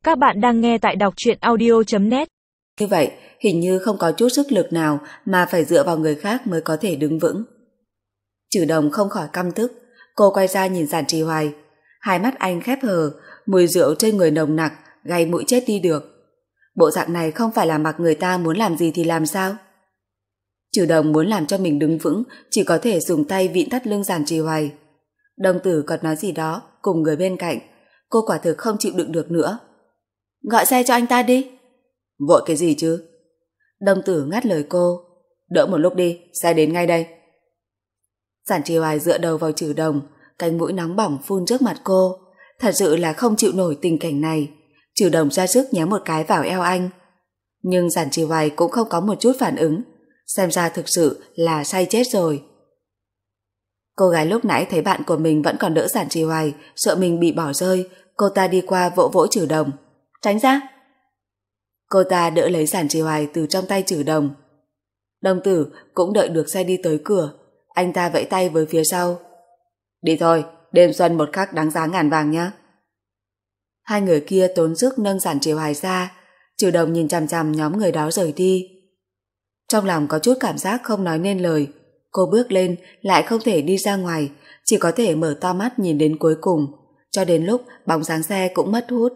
Các bạn đang nghe tại đọc truyện audio.net. Như vậy, hình như không có chút sức lực nào mà phải dựa vào người khác mới có thể đứng vững. Trừ Đồng không khỏi căm tức, cô quay ra nhìn Giản Trì Hoài. Hai mắt anh khép hờ, mùi rượu trên người nồng nặc, gây mũi chết đi được. Bộ dạng này không phải là mặc người ta muốn làm gì thì làm sao? Trừ Đồng muốn làm cho mình đứng vững, chỉ có thể dùng tay vịn thắt lưng Giản Trì Hoài. Đồng Tử còn nói gì đó cùng người bên cạnh, cô quả thực không chịu đựng được nữa. Gọi xe cho anh ta đi. Vội cái gì chứ? Đồng Tử ngắt lời cô. Đỡ một lúc đi, xe đến ngay đây. Giản Trì Hoài dựa đầu vào Trừ Đồng, cánh mũi nóng bỏng phun trước mặt cô. Thật sự là không chịu nổi tình cảnh này. Trừ Đồng ra sức nhéo một cái vào eo anh. Nhưng Giản Trì Hoài cũng không có một chút phản ứng. Xem ra thực sự là say chết rồi. Cô gái lúc nãy thấy bạn của mình vẫn còn đỡ Giản Trì Hoài, sợ mình bị bỏ rơi. Cô ta đi qua vỗ vỗ Trừ Đồng. Tránh ra. Cô ta đỡ lấy Giản Trì Hoài từ trong tay Trừ Đồng. Đồng Tử cũng đợi được xe đi tới cửa. Anh ta vẫy tay với phía sau. Đi thôi, đêm xuân một khắc đáng giá ngàn vàng nhé. Hai người kia tốn sức nâng Giản Trì Hoài ra. Trừ Đồng nhìn chằm chằm nhóm người đó rời đi. Trong lòng có chút cảm giác không nói nên lời. Cô bước lên lại không thể đi ra ngoài, chỉ có thể mở to mắt nhìn đến cuối cùng, cho đến lúc bóng dáng xe cũng mất hút.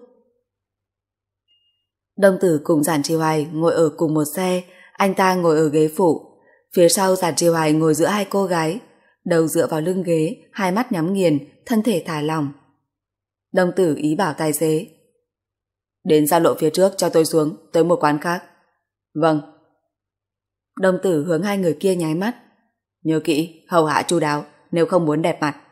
Đồng Tử cùng Giản Trì Hoài ngồi ở cùng một xe, anh ta ngồi ở ghế phụ. Phía sau Giản Trì Hoài ngồi giữa hai cô gái, đầu dựa vào lưng ghế, hai mắt nhắm nghiền, thân thể thả lỏng. Đồng Tử ý bảo tài xế. Đến giao lộ phía trước cho tôi xuống, tới một quán khác. Vâng. Đồng Tử hướng hai người kia nháy mắt. Nhớ kỹ, hầu hạ chu đáo, nếu không muốn đẹp mặt.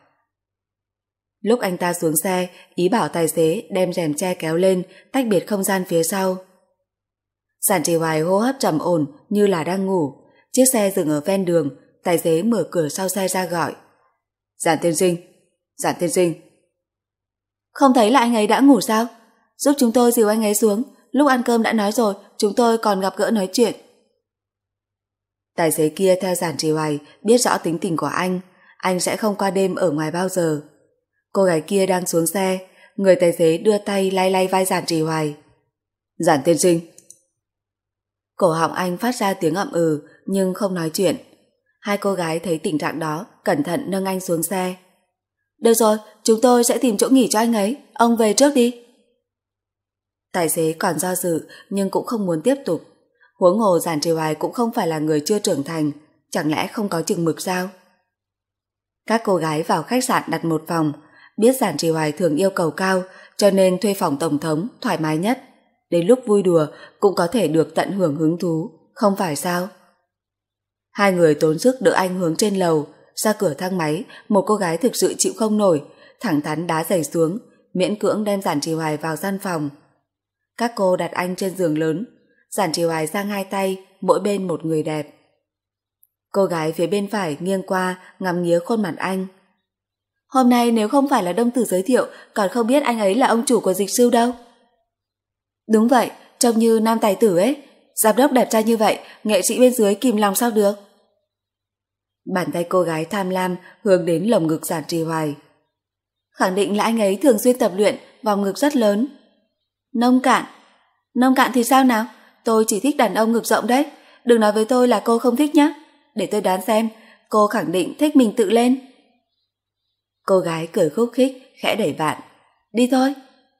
Lúc anh ta xuống xe, ý bảo tài xế đem rèm che kéo lên, tách biệt không gian phía sau. Giản Trì Hoài hô hấp trầm ổn như là đang ngủ. Chiếc xe dừng ở ven đường, tài xế mở cửa sau xe ra gọi. Giản tiên sinh, Giản tiên sinh. Không thấy là anh ấy đã ngủ sao? Giúp chúng tôi dìu anh ấy xuống, lúc ăn cơm đã nói rồi, chúng tôi còn gặp gỡ nói chuyện. Tài xế kia theo Giản Trì Hoài biết rõ tính tình của anh sẽ không qua đêm ở ngoài bao giờ. Cô gái kia đang xuống xe, người tài xế đưa tay lay lay vai Giản Trì Hoài. Giản tiên sinh. Cổ họng anh phát ra tiếng ậm ừ nhưng không nói chuyện. Hai cô gái thấy tình trạng đó, cẩn thận nâng anh xuống xe. Được rồi, chúng tôi sẽ tìm chỗ nghỉ cho anh ấy, ông về trước đi. Tài xế còn do dự nhưng cũng không muốn tiếp tục. Huống hồ Giản Trì Hoài cũng không phải là người chưa trưởng thành, chẳng lẽ không có chừng mực sao? Các cô gái vào khách sạn đặt một phòng, biết Giản Trì Hoài thường yêu cầu cao cho nên thuê phòng tổng thống thoải mái nhất. Đến lúc vui đùa cũng có thể được tận hưởng hứng thú, không phải sao? Hai người tốn sức đỡ anh hướng trên lầu, ra cửa thang máy, một cô gái thực sự chịu không nổi, thẳng thắn đá giày xuống, miễn cưỡng đem Giản Trì Hoài vào gian phòng. Các cô đặt anh trên giường lớn, Giản Trì Hoài giang hai tay, mỗi bên một người đẹp. Cô gái phía bên phải nghiêng qua ngắm nghía khuôn mặt anh. Hôm nay nếu không phải là Đồng Tử giới thiệu, còn không biết anh ấy là ông chủ của Dịch Sư đâu. Đúng vậy, trông như nam tài tử ấy. Giám đốc đẹp trai như vậy, nghệ sĩ bên dưới kìm lòng sao được. Bàn tay cô gái tham lam hướng đến lồng ngực Giản Trì Hoài. Khẳng định là anh ấy thường xuyên tập luyện, vòng ngực rất lớn. Nông cạn. Nông cạn thì sao nào? Tôi chỉ thích đàn ông ngực rộng đấy. Đừng nói với tôi là cô không thích nhé. Để tôi đoán xem, cô khẳng định thích mình tự lên. Cô gái cười khúc khích, khẽ đẩy bạn. Đi thôi.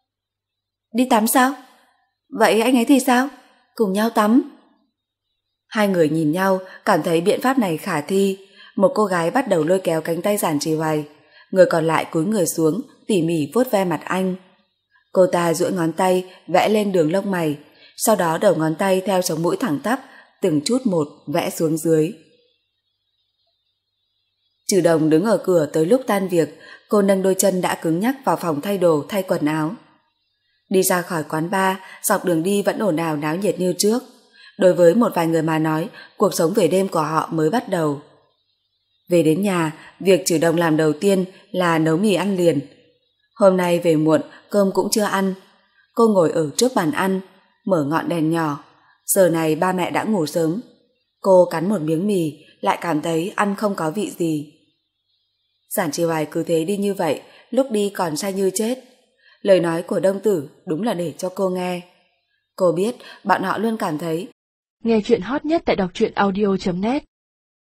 Đi tắm sao? Vậy anh ấy thì sao? Cùng nhau tắm. Hai người nhìn nhau, cảm thấy biện pháp này khả thi. Một cô gái bắt đầu lôi kéo cánh tay Giản Trì Hoài, người còn lại cúi người xuống, tỉ mỉ vuốt ve mặt anh. Cô ta duỗi ngón tay vẽ lên đường lông mày, sau đó đầu ngón tay theo sống mũi thẳng tắp, từng chút một vẽ xuống dưới. Trừ Đồng đứng ở cửa tới lúc tan việc, cô nâng đôi chân đã cứng nhắc vào phòng thay đồ thay quần áo. Đi ra khỏi quán bar, dọc đường đi vẫn ồn ào náo nhiệt như trước. Đối với một vài người mà nói, cuộc sống về đêm của họ mới bắt đầu. Về đến nhà, việc Trừ Đồng làm đầu tiên là nấu mì ăn liền. Hôm nay về muộn, cơm cũng chưa ăn. Cô ngồi ở trước bàn ăn, mở ngọn đèn nhỏ. Giờ này ba mẹ đã ngủ sớm. Cô cắn một miếng mì, lại cảm thấy ăn không có vị gì. Giản Trì Hoài cứ thế đi như vậy, lúc đi còn say như chết. Lời nói của Đông Tử đúng là để cho cô nghe. Cô biết bọn họ luôn cảm thấy nghe chuyện hot nhất tại đọc truyện audio.net